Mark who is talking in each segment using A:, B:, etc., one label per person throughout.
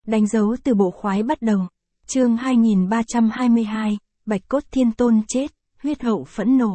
A: Đánh dấu từ bộ khoái bắt đầu. Chương 2322, Bạch Cốt Thiên Tôn chết, huyết hậu phẫn nộ.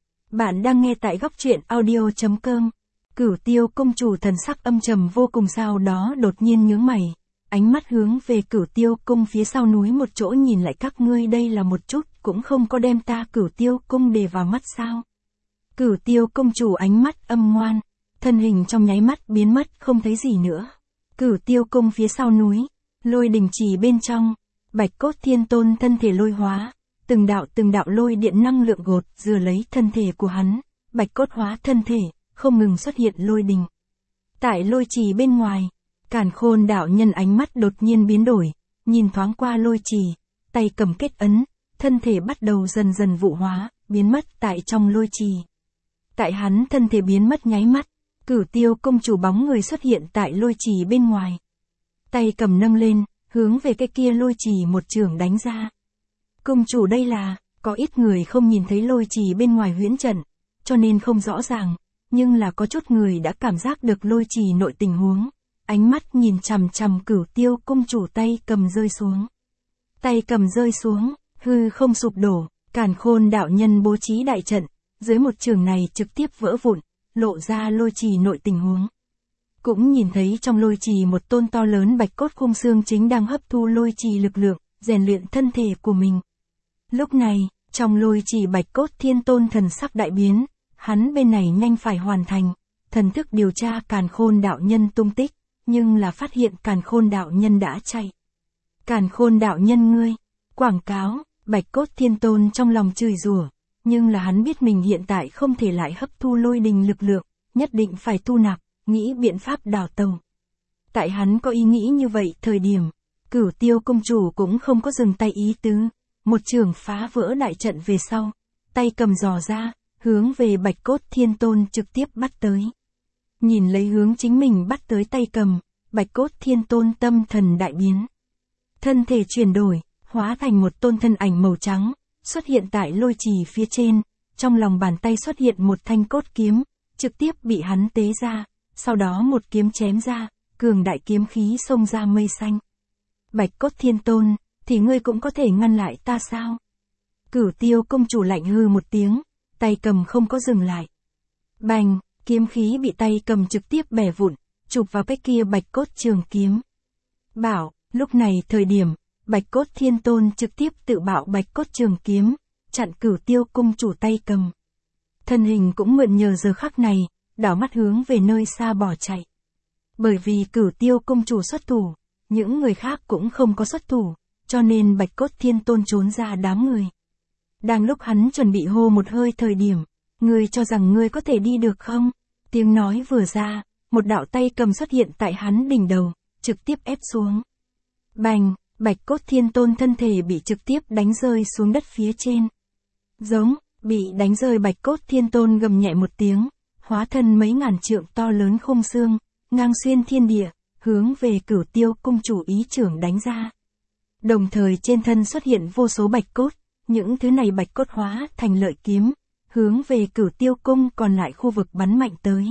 A: Bạn đang nghe tại góc truyện audio.com. Cửu Tiêu công chủ thần sắc âm trầm vô cùng, sau đó đột nhiên nhướng mày, ánh mắt hướng về Cửu Tiêu cung phía sau núi một chỗ nhìn lại, các ngươi đây là một chút cũng không có đem ta Cửu Tiêu cung để vào mắt sao? Cửu Tiêu công chủ ánh mắt âm ngoan, thân hình trong nháy mắt biến mất không thấy gì nữa. Cửu Tiêu cung phía sau núi, lôi đình trì bên trong, Bạch Cốt Thiên Tôn thân thể lôi hóa, từng đạo lôi điện năng lượng gột rửa lấy thân thể của hắn, bạch cốt hóa thân thể, không ngừng xuất hiện lôi đình. Tại lôi trì bên ngoài, Càn Khôn đạo nhân ánh mắt đột nhiên biến đổi, nhìn thoáng qua lôi trì, tay cầm kết ấn, thân thể bắt đầu dần dần vụ hóa, biến mất tại trong lôi trì. Tại hắn thân thể biến mất nháy mắt, Cửu Tiêu công chủ bóng người xuất hiện tại lôi trì bên ngoài. Tay cầm nâng lên, hướng về cái kia lôi trì một chưởng đánh ra. Công chủ đây là, có ít người không nhìn thấy lôi trì bên ngoài huyễn trận, cho nên không rõ ràng, nhưng là có chút người đã cảm giác được lôi trì nội tình huống. Ánh mắt nhìn chằm chằm Cửu Tiêu công chủ, tay cầm rơi xuống. Tay cầm rơi xuống, hư không sụp đổ, Càn Khôn đạo nhân bố trí đại trận, dưới một chưởng này trực tiếp vỡ vụn, lộ ra lôi trì nội tình huống. Cũng nhìn thấy trong lôi trì một tôn to lớn bạch cốt khung xương chính đang hấp thu lôi trì lực lượng, rèn luyện thân thể của mình. Lúc này, trong lôi trì Bạch Cốt Thiên Tôn thần sắc đại biến, hắn bên này nhanh phải hoàn thành, thần thức điều tra Càn Khôn đạo nhân tung tích, nhưng là phát hiện Càn Khôn đạo nhân đã chạy. Càn Khôn đạo nhân ngươi, quảng cáo, Bạch Cốt Thiên Tôn trong lòng chửi rủa, nhưng là hắn biết mình hiện tại không thể lại hấp thu lôi đình lực lượng, nhất định phải thu nạp, nghĩ biện pháp đào tàu. Tại hắn có ý nghĩ như vậy thời điểm, Cửu Tiêu công chủ cũng không có dừng tay ý tứ, một chưởng phá vỡ đại trận về sau, tay cầm giò ra, hướng về Bạch Cốt Thiên Tôn trực tiếp bắt tới. Nhìn lấy hướng chính mình bắt tới tay cầm, Bạch Cốt Thiên Tôn tâm thần đại biến. Thân thể chuyển đổi, hóa thành một tôn thân ảnh màu trắng, xuất hiện tại lôi trì phía trên, trong lòng bàn tay xuất hiện một thanh cốt kiếm, trực tiếp bị hắn tế ra, sau đó một kiếm chém ra, cường đại kiếm khí xông ra mây xanh. Bạch Cốt Thiên Tôn, thì ngươi cũng có thể ngăn lại ta sao? Cửu Tiêu công chủ lạnh hư một tiếng, tay cầm không có dừng lại. Bành, kiếm khí bị tay cầm trực tiếp bẻ vụn, chụp vào cái kia bạch cốt trường kiếm. Bảo, lúc này thời điểm, Bạch Cốt Thiên Tôn trực tiếp tự bạo bạch cốt trường kiếm, chặn Cửu Tiêu công chủ tay cầm. Thân hình cũng mượn nhờ giờ khắc này, đảo mắt hướng về nơi xa bỏ chạy. Bởi vì Cửu Tiêu công chủ xuất thủ, những người khác cũng không có xuất thủ, cho nên Bạch Cốt Thiên Tôn trốn ra đám người. Đang lúc hắn chuẩn bị hô một hơi thời điểm, ngươi cho rằng ngươi có thể đi được không? Tiếng nói vừa ra, một đạo tay cầm xuất hiện tại hắn đỉnh đầu, trực tiếp ép xuống. Bành, Bạch Cốt Thiên Tôn thân thể bị trực tiếp đánh rơi xuống đất phía trên. Giống, bị đánh rơi Bạch Cốt Thiên Tôn gầm nhẹ một tiếng, hóa thân mấy ngàn trượng to lớn khung xương, ngang xuyên thiên địa, hướng về Cửu Tiêu công chủ ý chưởng đánh ra. Đồng thời trên thân xuất hiện vô số bạch cốt, những thứ này bạch cốt hóa thành lợi kiếm, hướng về Cửu Tiêu cung còn lại khu vực bắn mạnh tới.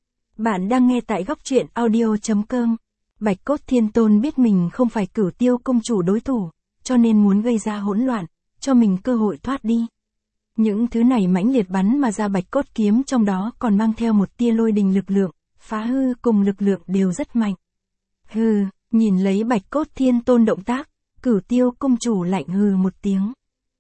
A: Bạn đang nghe tại góc truyện audio.com. Bạch Cốt Thiên Tôn biết mình không phải Cửu Tiêu công chủ đối thủ, cho nên muốn gây ra hỗn loạn, cho mình cơ hội thoát đi. Những thứ này mãnh liệt bắn mà ra bạch cốt kiếm trong đó còn mang theo một tia lôi đình lực lượng, phá hư cùng lực lượng đều rất mạnh. Hừ, nhìn lấy Bạch Cốt Thiên Tôn động tác, Cửu Tiêu công chủ lạnh hừ một tiếng.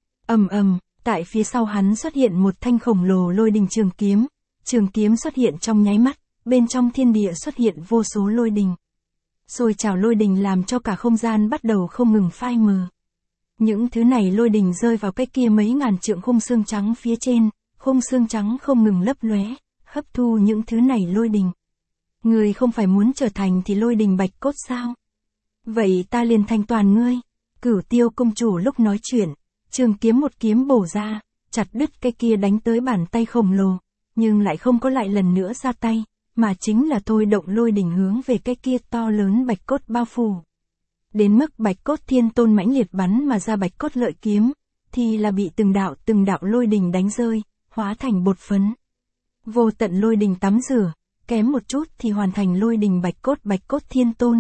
A: Ầm ầm, tại phía sau hắn xuất hiện một thanh khổng lồ lôi đình trường kiếm xuất hiện trong nháy mắt, bên trong thiên địa xuất hiện vô số lôi đình. Sôi trào lôi đình làm cho cả không gian bắt đầu không ngừng phai mờ. Những thứ này lôi đình rơi vào cái kia mấy ngàn trượng khung xương trắng phía trên, khung xương trắng không ngừng lấp lóe, hấp thu những thứ này lôi đình. Ngươi không phải muốn trở thành thì lôi đình bạch cốt sao? Vậy ta liền thanh toàn ngươi. Cửu Tiêu công chủ lúc nói chuyện, trường kiếm một kiếm bổ ra, chặt đứt cái kia đánh tới bàn tay khổng lồ, nhưng lại không có lại lần nữa ra tay, mà chính là thôi động lôi đình hướng về cái kia to lớn bạch cốt bao phủ. Đến mức Bạch Cốt Thiên Tôn mãnh liệt bắn mà ra bạch cốt lợi kiếm, thì là bị từng đạo lôi đình đánh rơi, hóa thành bột phấn. Vô tận lôi đình tắm rửa, kém một chút thì hoàn thành lôi đình Bạch Cốt Thiên Tôn,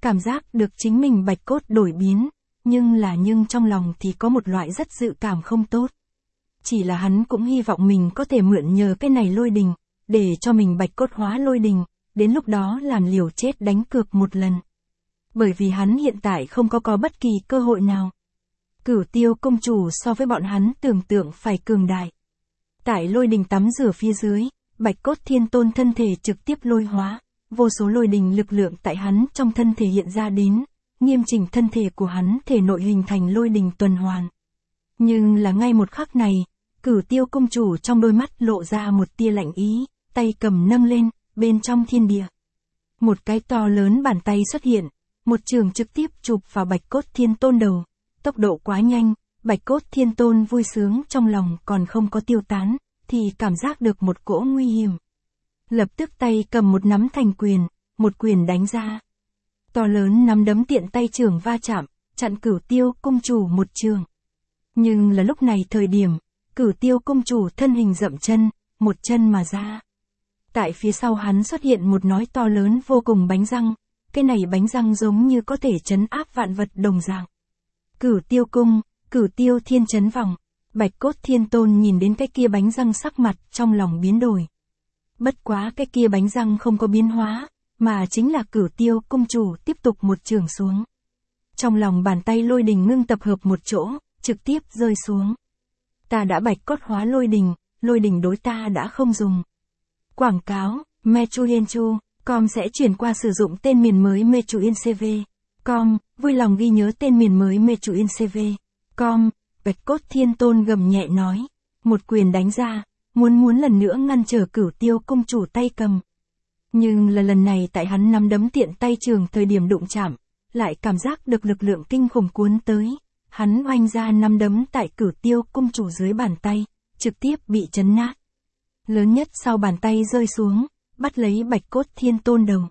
A: cảm giác được chính mình bạch cốt đổi biến, nhưng trong lòng thì có một loại rất dự cảm không tốt. Chỉ là hắn cũng hy vọng mình có thể mượn nhờ cái này lôi đình, để cho mình bạch cốt hóa lôi đình, đến lúc đó làm liều chết đánh cược một lần. Bởi vì hắn hiện tại không có bất kỳ cơ hội nào. Cửu Tiêu công chủ so với bọn hắn tưởng tượng phải cường đại. Tại lôi đình tắm rửa phía dưới, bạch cốt thiên tôn thân thể trực tiếp lôi hóa, vô số lôi đình lực lượng tại hắn trong thân thể hiện ra đến, nghiêm chỉnh thân thể của hắn thể nội hình thành lôi đình tuần hoàn. Nhưng là ngay một khắc này, Cửu Tiêu công chủ trong đôi mắt lộ ra một tia lạnh ý, tay cầm nâng lên, bên trong thiên địa. Một cái to lớn bàn tay xuất hiện, một trường trực tiếp chụp vào bạch cốt thiên tôn đầu. Tốc độ quá nhanh, bạch cốt thiên tôn vui sướng trong lòng còn không có tiêu tán, thì cảm giác được một cỗ nguy hiểm. Lập tức tay cầm một nắm thành quyền, một quyền đánh ra. To lớn nắm đấm tiện tay trường va chạm, chặn Cửu Tiêu công chủ một trường. Nhưng là lúc này thời điểm, Cửu Tiêu công chủ thân hình dậm chân, một chân mà ra. Tại phía sau hắn xuất hiện một nói to lớn vô cùng bánh răng, cái này bánh răng giống như có thể trấn áp vạn vật đồng dạng. Cửu Tiêu cung, Cửu Tiêu thiên chấn vòng, bạch cốt thiên tôn nhìn đến cái kia bánh răng sắc mặt trong lòng biến đổi. Bất quá cái kia bánh răng không có biến hóa, mà chính là Cửu Tiêu công chủ tiếp tục một trường xuống. Trong lòng bàn tay lôi đình ngưng tập hợp một chỗ, trực tiếp rơi xuống. Ta đã bạch cốt hóa lôi đình đối ta đã không dùng. Quảng cáo, Mechuyenchu.com sẽ chuyển qua sử dụng tên miền mới Mechuyencv.com, vui lòng ghi nhớ tên miền mới Mechuyencv.com, bạch cốt thiên tôn gầm nhẹ nói. Một quyền đánh ra, muốn lần nữa ngăn trở Cửu Tiêu công chủ tay cầm. Nhưng là lần này tại hắn nắm đấm tiện tay trường thời điểm đụng chạm, lại cảm giác được lực lượng kinh khủng cuốn tới. Hắn oanh ra nắm đấm tại Cửu Tiêu công chủ dưới bàn tay, trực tiếp bị chấn nát. Lớn nhất sau bàn tay rơi xuống, bắt lấy bạch cốt thiên tôn đầu.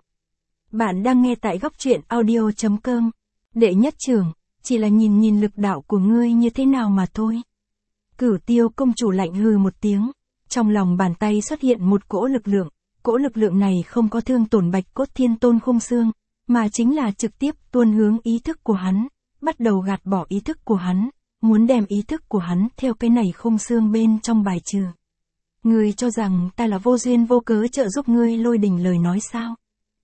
A: Bạn đang nghe tại góc truyện audio.com. Đệ nhất trưởng, chỉ là nhìn lực đạo của ngươi như thế nào mà thôi. Cửu Tiêu công chủ lạnh hừ một tiếng, trong lòng bàn tay xuất hiện một cỗ lực lượng này không có thương tổn bạch cốt thiên tôn khung xương, mà chính là trực tiếp tuôn hướng ý thức của hắn, bắt đầu gạt bỏ ý thức của hắn, muốn đem ý thức của hắn theo cái này khung xương bên trong bài trừ. Ngươi cho rằng ta là vô duyên vô cớ trợ giúp ngươi lôi đình lời nói sao?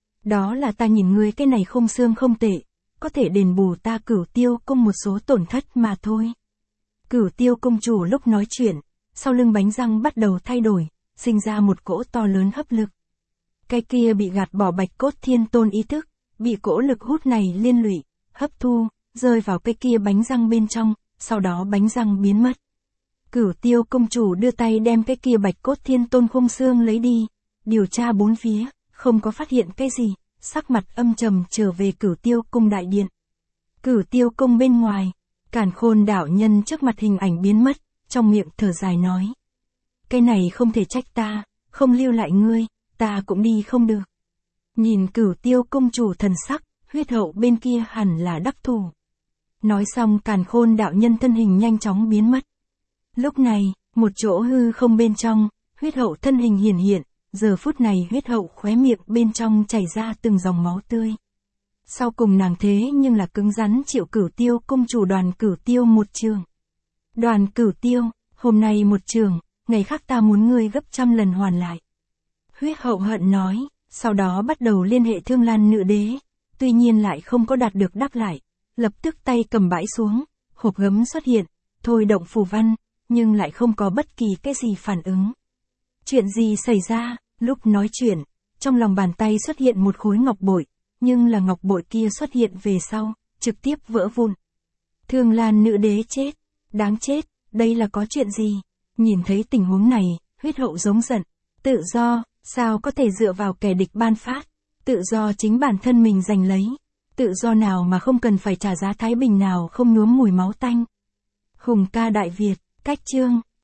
A: Đó là ta nhìn ngươi cái này khung xương không tệ, có thể đền bù ta Cửu Tiêu công một số tổn thất mà thôi. Cửu Tiêu công chủ lúc nói chuyện, sau lưng bánh răng bắt đầu thay đổi, sinh ra một cỗ to lớn hấp lực. Cái kia bị gạt bỏ bạch cốt thiên tôn ý thức, bị cỗ lực hút này liên lụy, hấp thu, rơi vào cái kia bánh răng bên trong, sau đó bánh răng biến mất. Cửu Tiêu công chủ đưa tay đem cái kia bạch cốt thiên tôn khung xương lấy đi, điều tra bốn phía, không có phát hiện cái gì, sắc mặt âm trầm trở về Cửu Tiêu cung đại điện. Cửu Tiêu cung bên ngoài, Càn Khôn đạo nhân trước mặt hình ảnh biến mất, trong miệng thở dài nói. Cái này không thể trách ta, không lưu lại ngươi, ta cũng đi không được. Nhìn Cửu Tiêu công chủ thần sắc, huyết hậu bên kia hẳn là đắc thủ. Nói xong Càn Khôn đạo nhân thân hình nhanh chóng biến mất. Lúc này, một chỗ hư không bên trong, huyết hậu thân hình hiển hiện, giờ phút này huyết hậu khóe miệng bên trong chảy ra từng dòng máu tươi. Sau cùng nàng thế nhưng là cứng rắn chịu Cửu Tiêu công chủ Đoàn Cửu Tiêu một trường. Đoàn Cửu Tiêu, hôm nay một trường, ngày khác ta muốn ngươi gấp 100 lần hoàn lại. Huyết hậu hận nói, sau đó bắt đầu liên hệ Thương Lan nữ đế, tuy nhiên lại không có đạt được đáp lại, lập tức tay cầm bãi xuống, hộp gấm xuất hiện, thôi động phù văn, nhưng lại không có bất kỳ cái gì phản ứng. Chuyện gì xảy ra? Lúc nói chuyện, trong lòng bàn tay xuất hiện một khối ngọc bội, nhưng là ngọc bội kia xuất hiện về sau, trực tiếp vỡ vụn. Thương Lan nữ đế chết, đáng chết, đây là có chuyện gì? Nhìn thấy tình huống này, huyết hậu giống giận, tự do, sao có thể dựa vào kẻ địch ban phát, tự do chính bản thân mình giành lấy, tự do nào mà không cần phải trả giá thái bình nào không nhuốm mùi máu tanh. Hùng ca Đại Việt, cách chương.